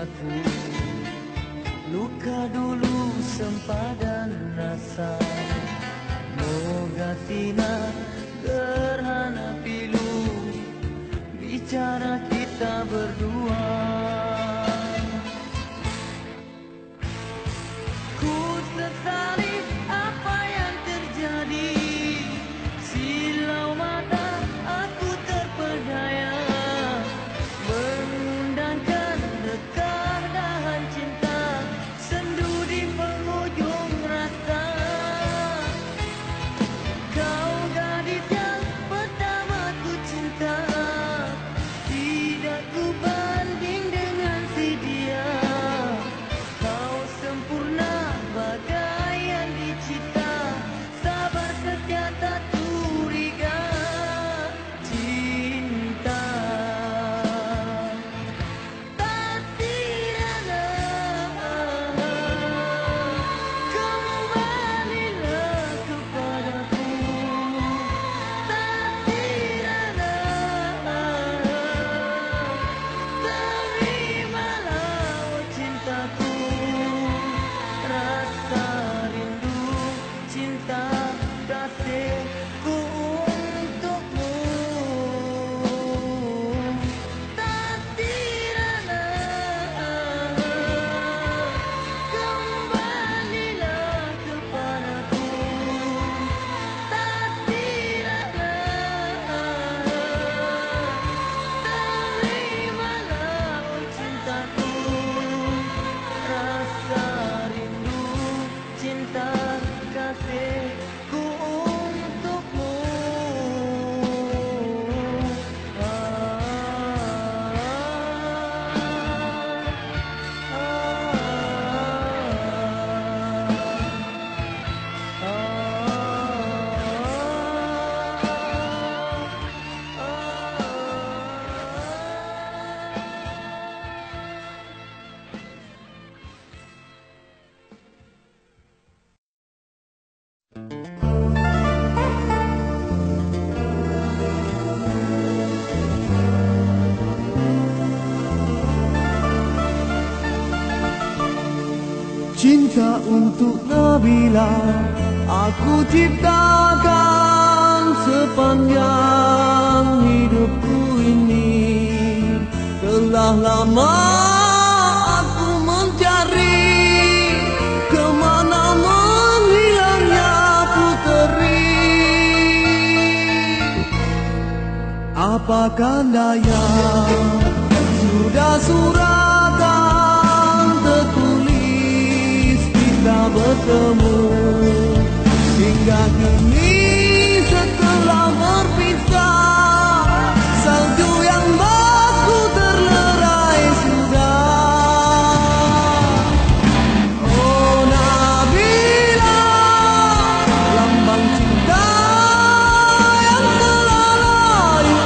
cintaku. Luka dulu sempadan rasa, moga tina gerhana pilu bicara kita berdua. Ku sesali apa yang terjadi, silau mata aku terpedaya, mengundangkan dekar dahan cinta, sendu di penghujung rasa. Kau gadis yang pertama ku cinta, tidak ku banding dengan si dia. Kau sempurna bagai yang dicipta, sabar setia tak curiga. Cinta tak tirana, kembalilah kepadaku. Tak tirana, terimalah oh cintaku. Rasa rindu, cinta kasihku untukmu. Tak tirana, kembalilah kepadaku. Tak tirana, terimalah oh cintaku. Rasa rindu, cinta kasihku untukmu. Cinta untuk Nabila aku ciptakan sepanjang hidupku ini. Telah lama aku mencari, kemana menghilangnya puteri. Apakah daya, sudah suratan tertulis kita bertemu. Hingga kini setelah berpisah, salju yang baku terlerai sudah. Oh Nabila, lambang cinta yang telah layu.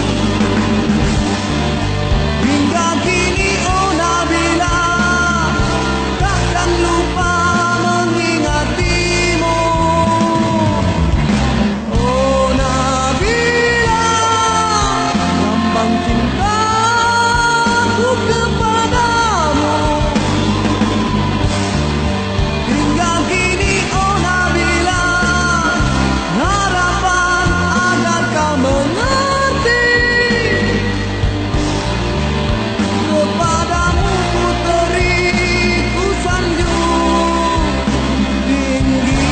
Hingga kini oh Nabila, takkan lupa mengingatimu. Oh Nabila, lambang cintaku kepadamu. Hingga kini oh Nabila, harapan agar kau mengerti. Kepadamu puteri ku sanjung tinggi.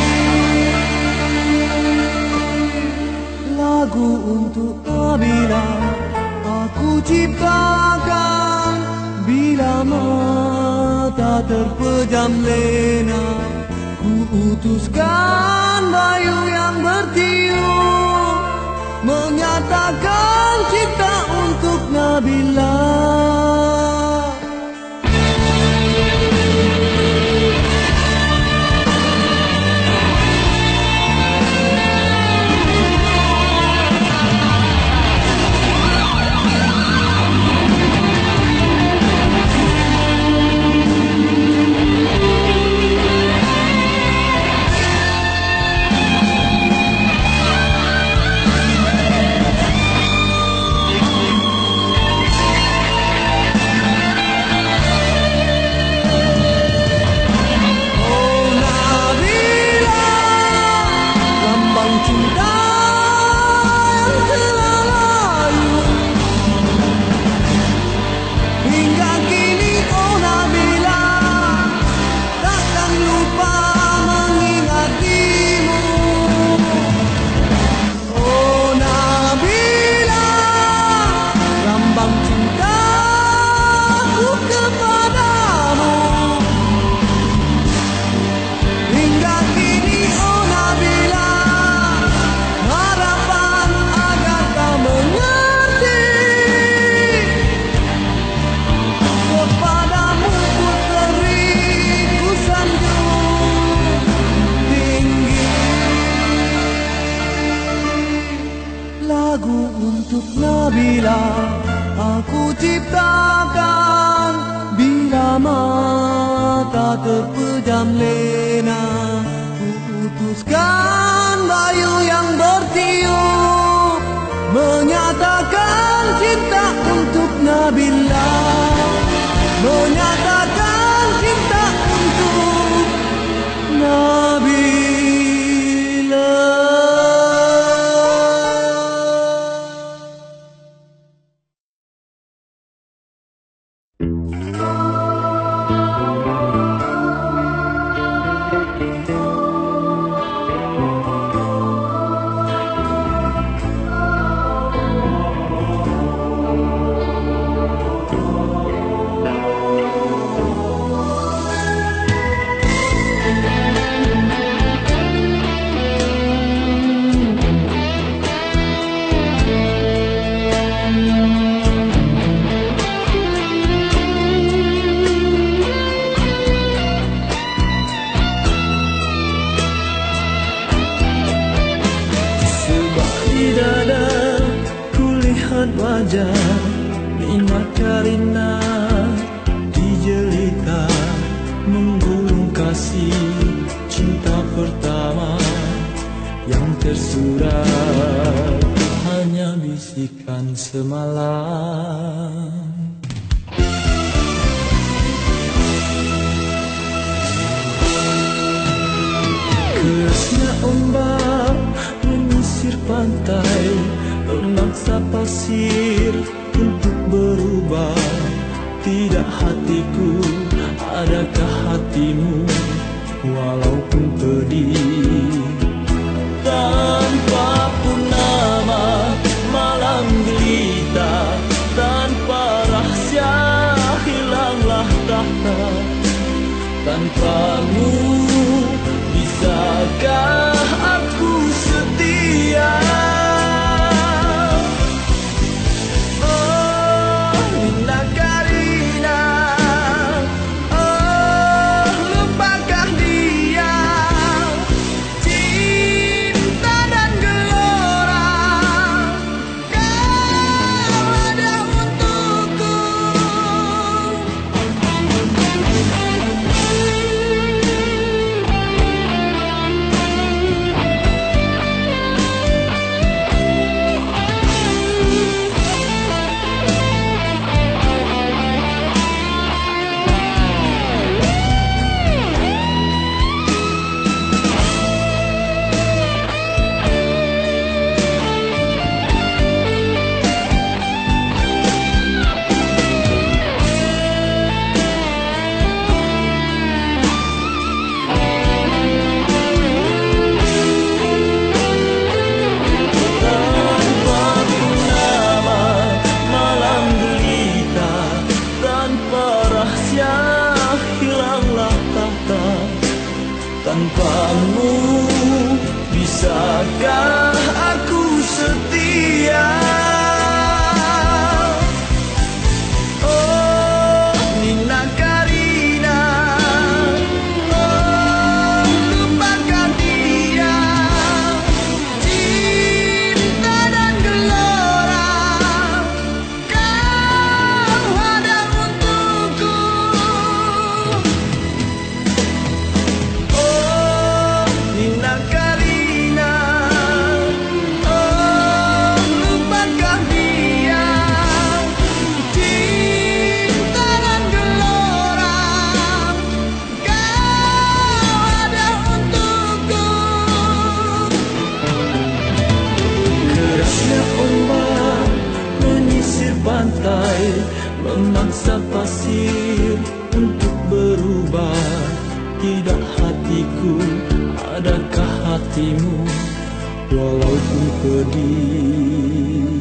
Lagu untuk Nabila aku ciptakan, bila mata terpejam lena, ku utuskan bayu yang bertiup, menyatakan cinta untuk Nabila. ciptakan, bila mata terpejam lena, ku putuskan bayu yang bertiup, menyatakan cinta untuk Nabila, menyatakan cinta untuk Nabila. Wajah Nina Karina dijelita, menggulung kasih cinta pertama yang tersurat hanya bisikan semalam. Kerasnya ombak menyisir pantai, memaksa pasir untuk berubah. Tidak hatiku, adakah hatimu, walaupun pedih. Tanpa purnama, malam gelita, tanpa rahsia, hilanglah tahta. Tanpamu, bisakah aku setia? Tanpamu, bisakah aku setia? Oh, Nina Karina, oh, lupakan dia. Cinta dan gelora kau ada untukku. Nina Karina, oh, lupakan dia. Cinta dan gelora kau ada untukku. Kerasnya ombak menyisir pantai, memaksa pasir untuk berubah. Tidak hatiku, adakah hatimu, walaupun pedih.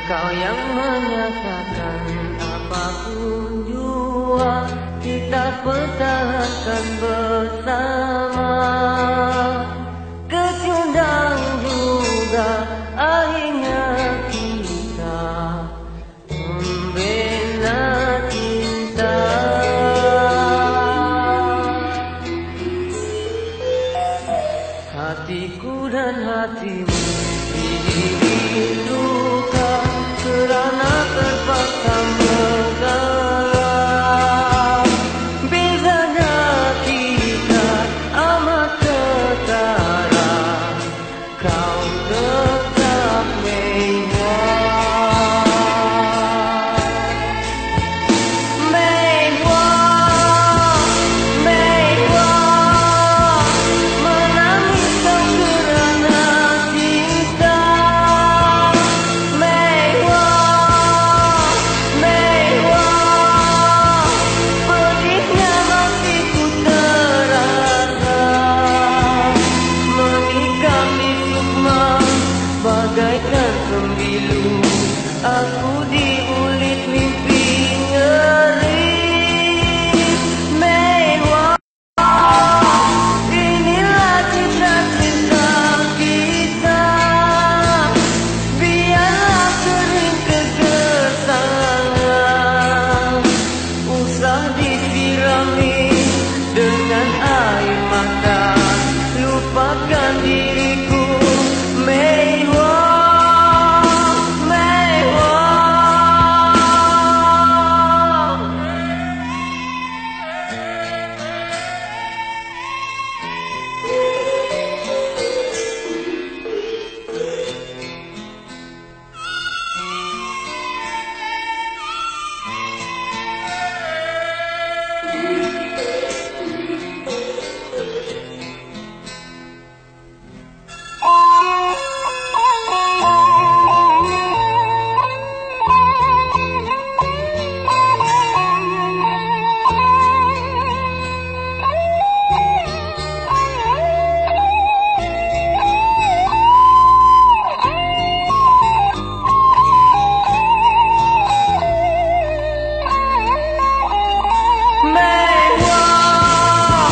Kau yang menyatakan apapun jua kita pertahankan bersama. Kecundang juga akhirnya kita membina cinta. Hatiku dan hatimu dirindukan kerana terpaksa mengalah. Bezanya kita amat ketara, kau tetap mewah. Mewah, mewah, menangis kau kerana cinta. Mewah, mewah, pedihnya masih ku terasa. Menikam di sukma bagaikan sembilu, aku diulit mimpi ngeri. Mewah, inilah cita-cita kita. Biarlah sering kegesangan, usah disirami dengan air mata. Lupakan diriku. Mewah, mewah. Mewah,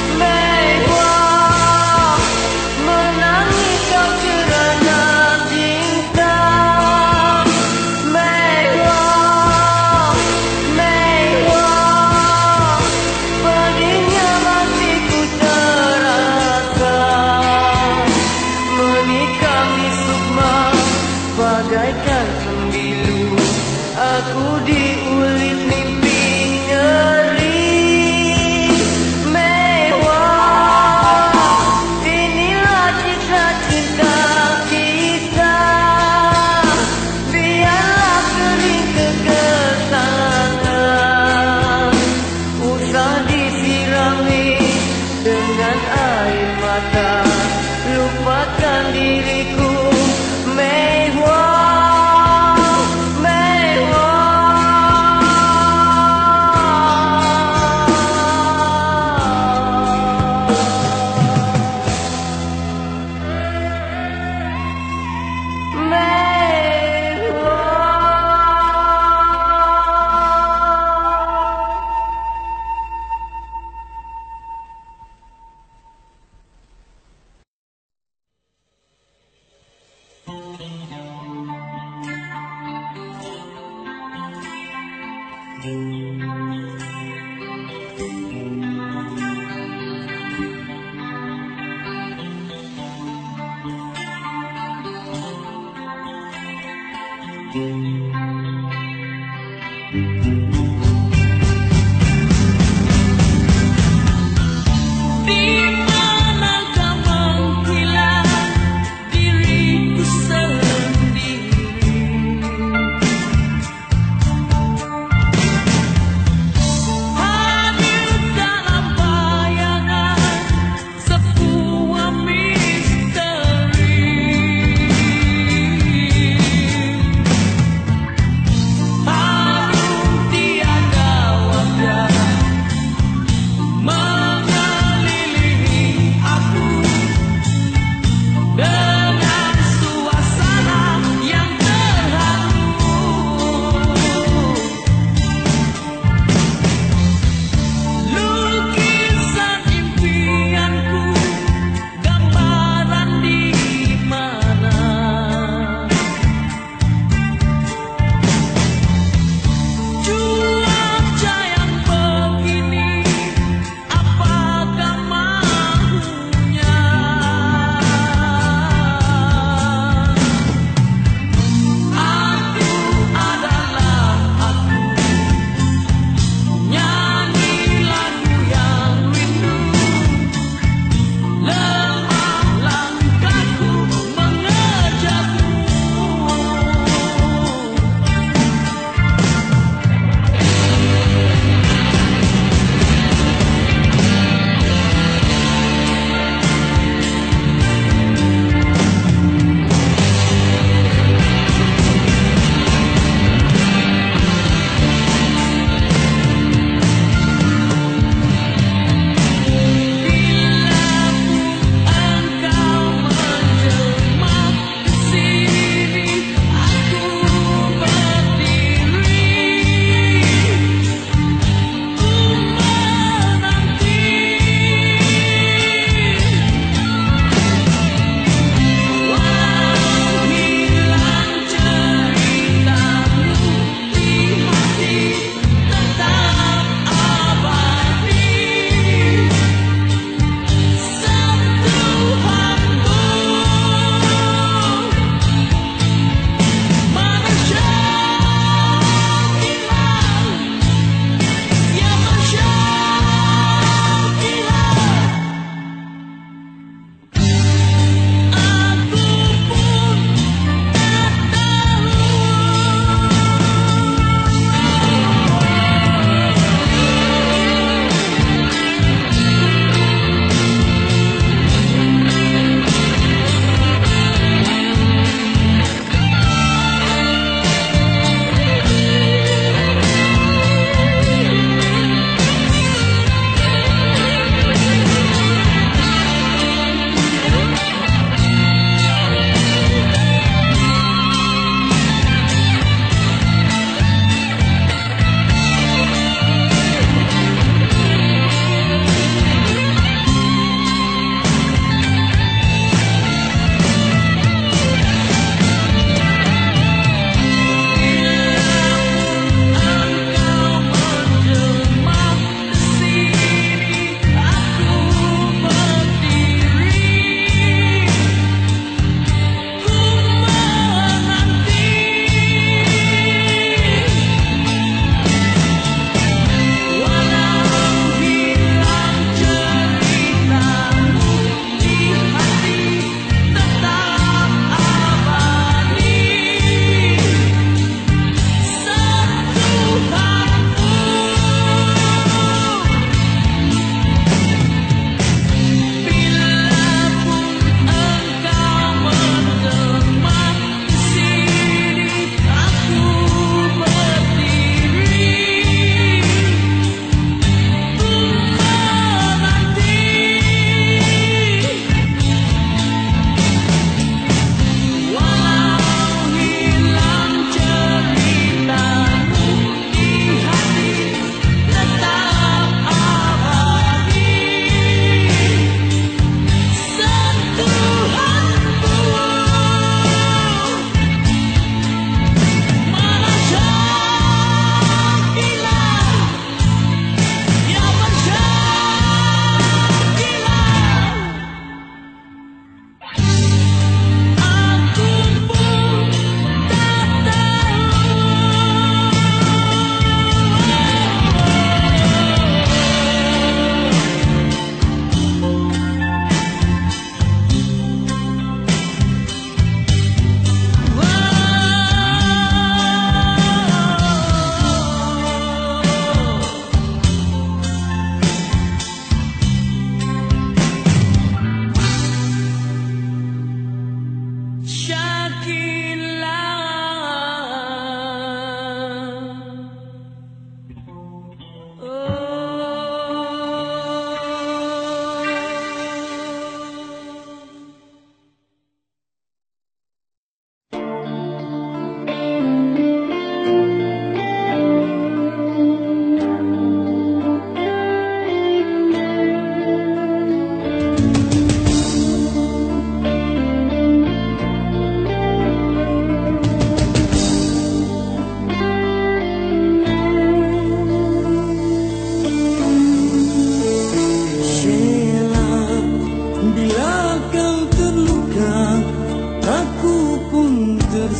mewah, menangis kau kerana cinta. Mewah, mewah, pedihnya masih ku terasa. Menikam di sukma bagaikan sembilu, aku diulit mimpi ngeri. Mewah, inilah cita-cita kita. Biarlah sering kegesangan, usah disirami dengan air mata. Lupakan diriku. Mewah,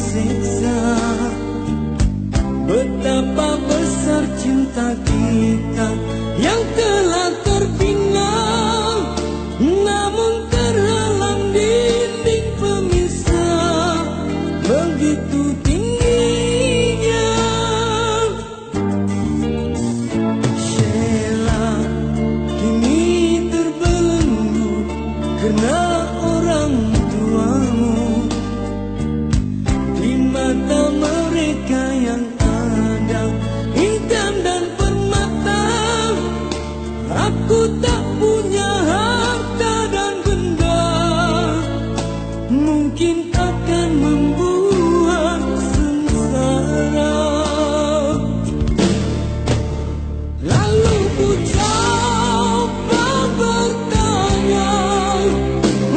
tersiksa. Betapa besar cinta kita yang telah terbina, namun terhalang dinding pemisah begitu tingginya. Sheila kini terbelenggu karena orang tuamu. Di mata mereka yang ada intan dan permata, aku tak punya harta dan benda, mungkin akan membuat sengsara. Lalu ku coba bertanya,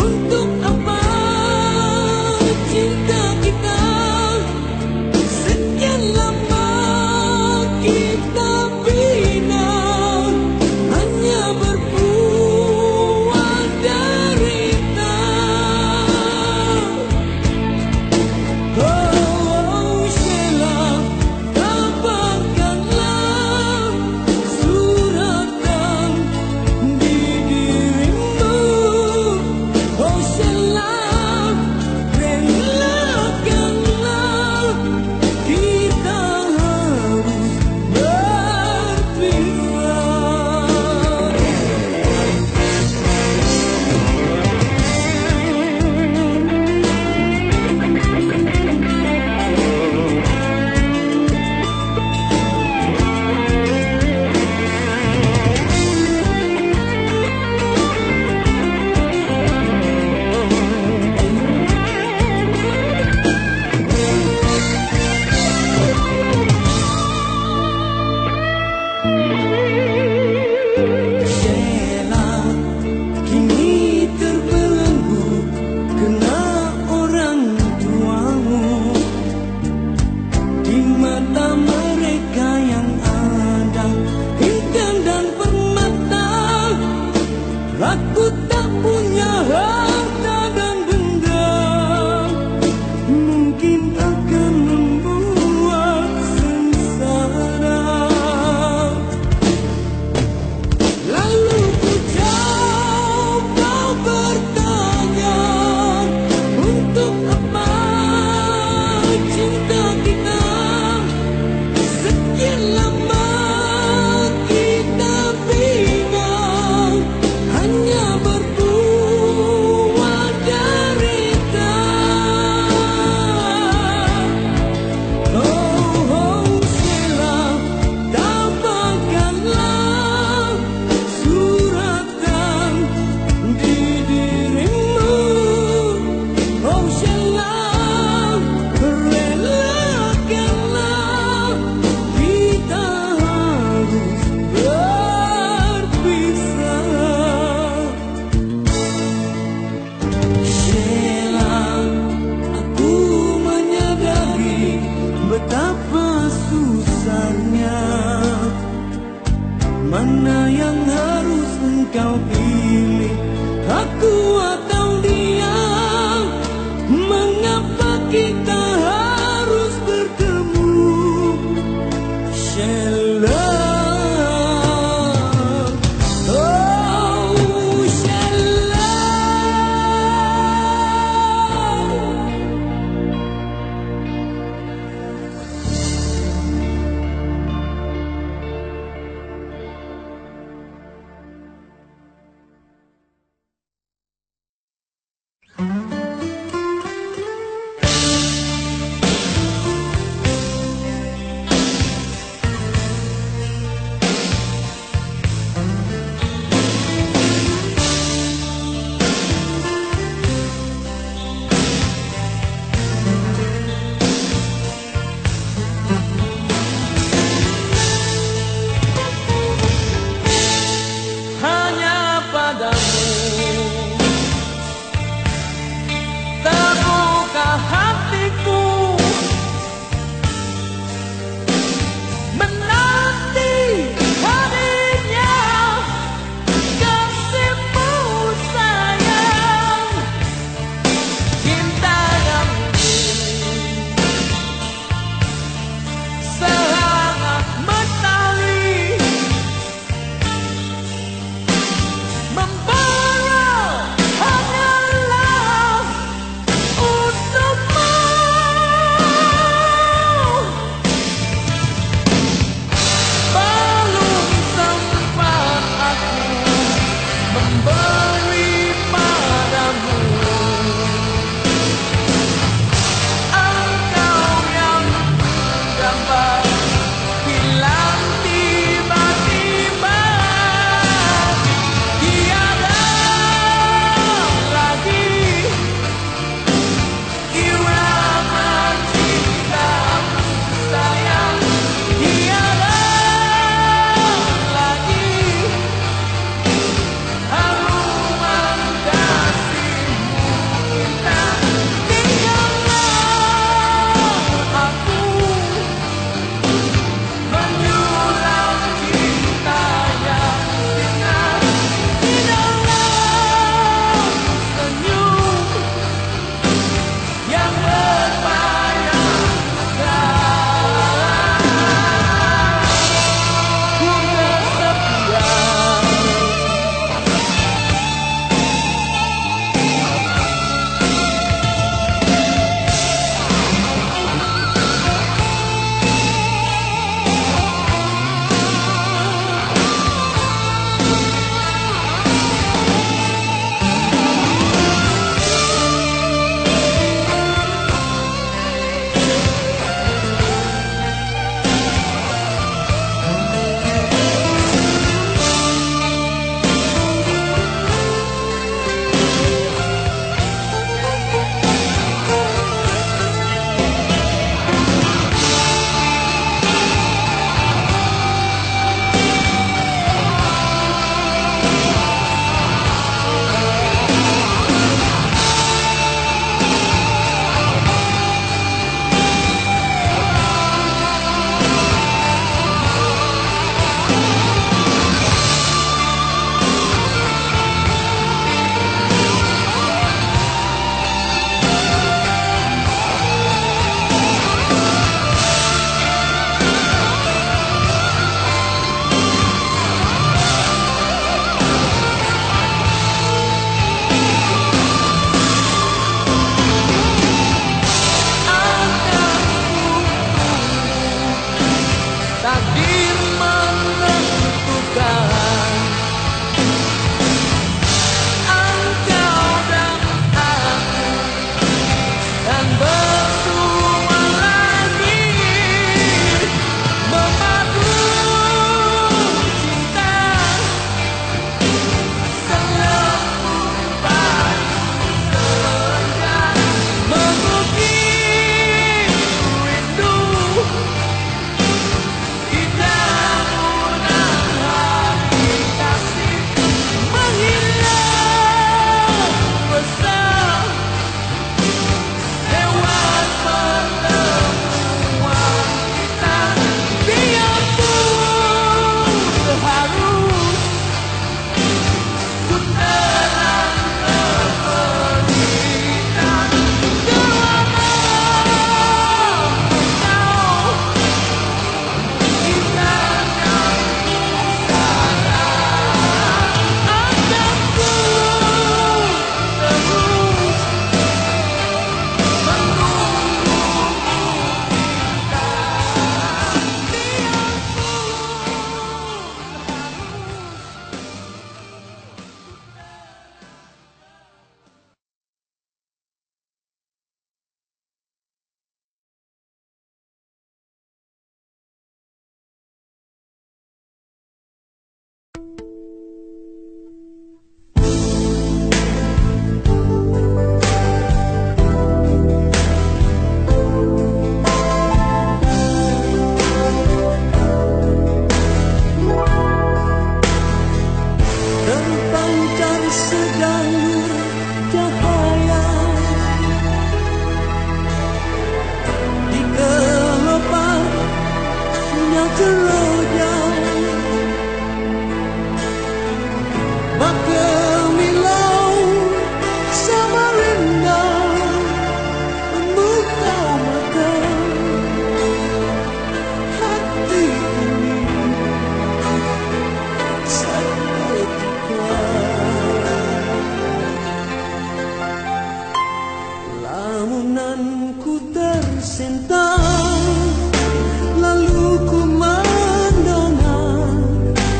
sentang, lalu ku mendongak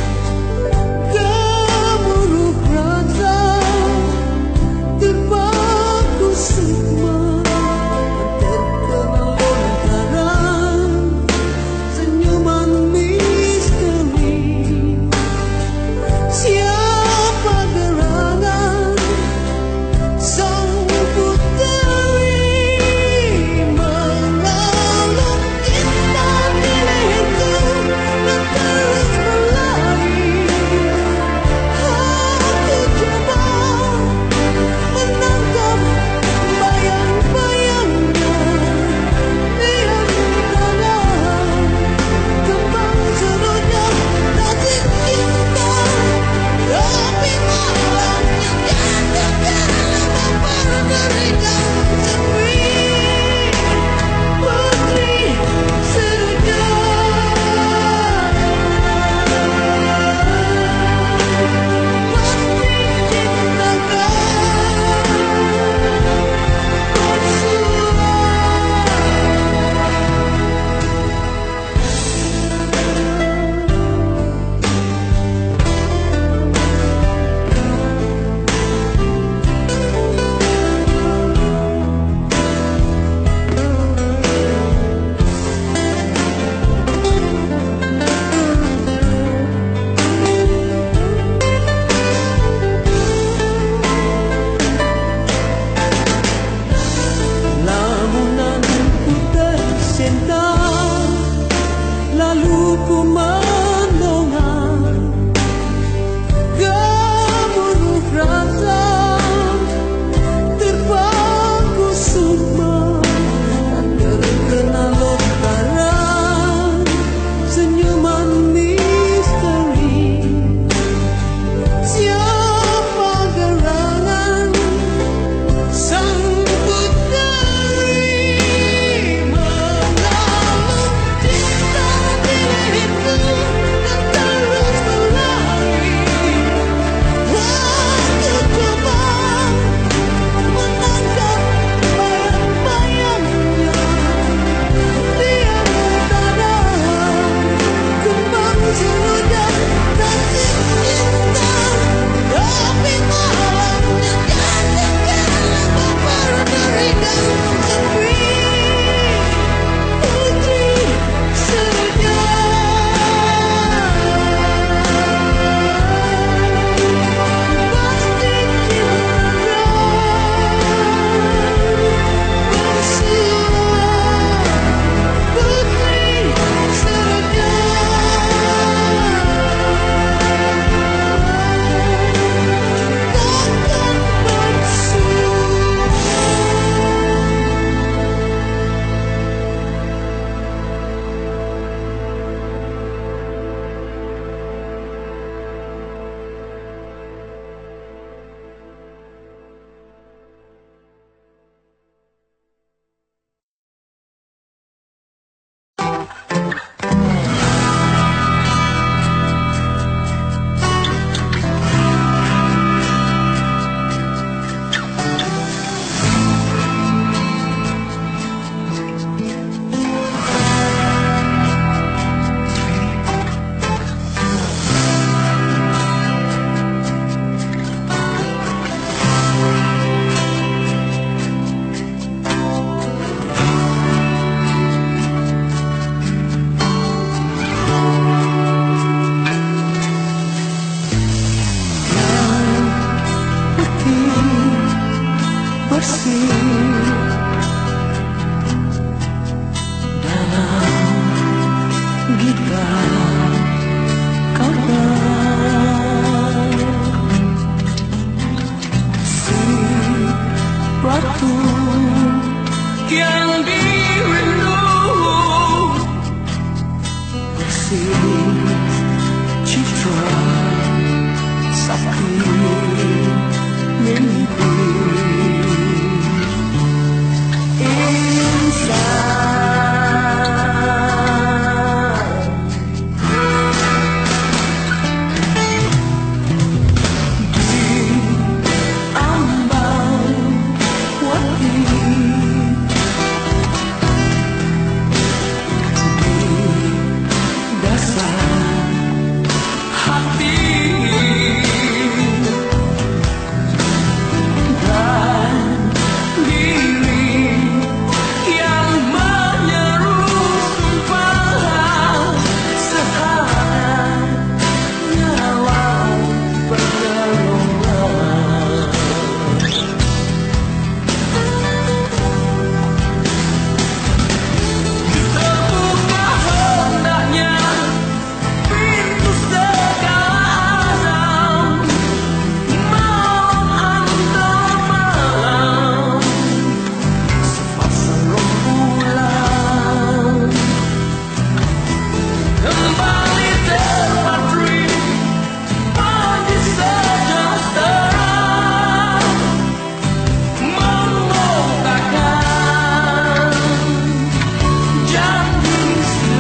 gemuruh rasa terpaku sukma terkena lontaran senyuman misteri. Siapa gerangan sang puteri mengalun indah milikku dan terus berlari. Aku coba menangkap bayang-bayangnya, dia mendalam kembang serutnya nasib cinta. Tapi malamnya jatuh mempergerikan sepi putri surga. Pasti lamunan ku tersentang, lalu ku mendongak gemuruh rasa terpaku sukma dan terkena lontaran senyuman misteri. Siapa gerangan sang puteri mengalun cinta milikku dan terus berlari. Aku coba menangkap bayang-bayangnya, dia mendalam kembang serutnya nasib cinta. Tapi malamnya jatuh mempergerikan sepi putri surga. Pasti cinta bersua putri surga. Takkan bersua. Bersih dalam gitar kabar si waktu yang dirindu bersih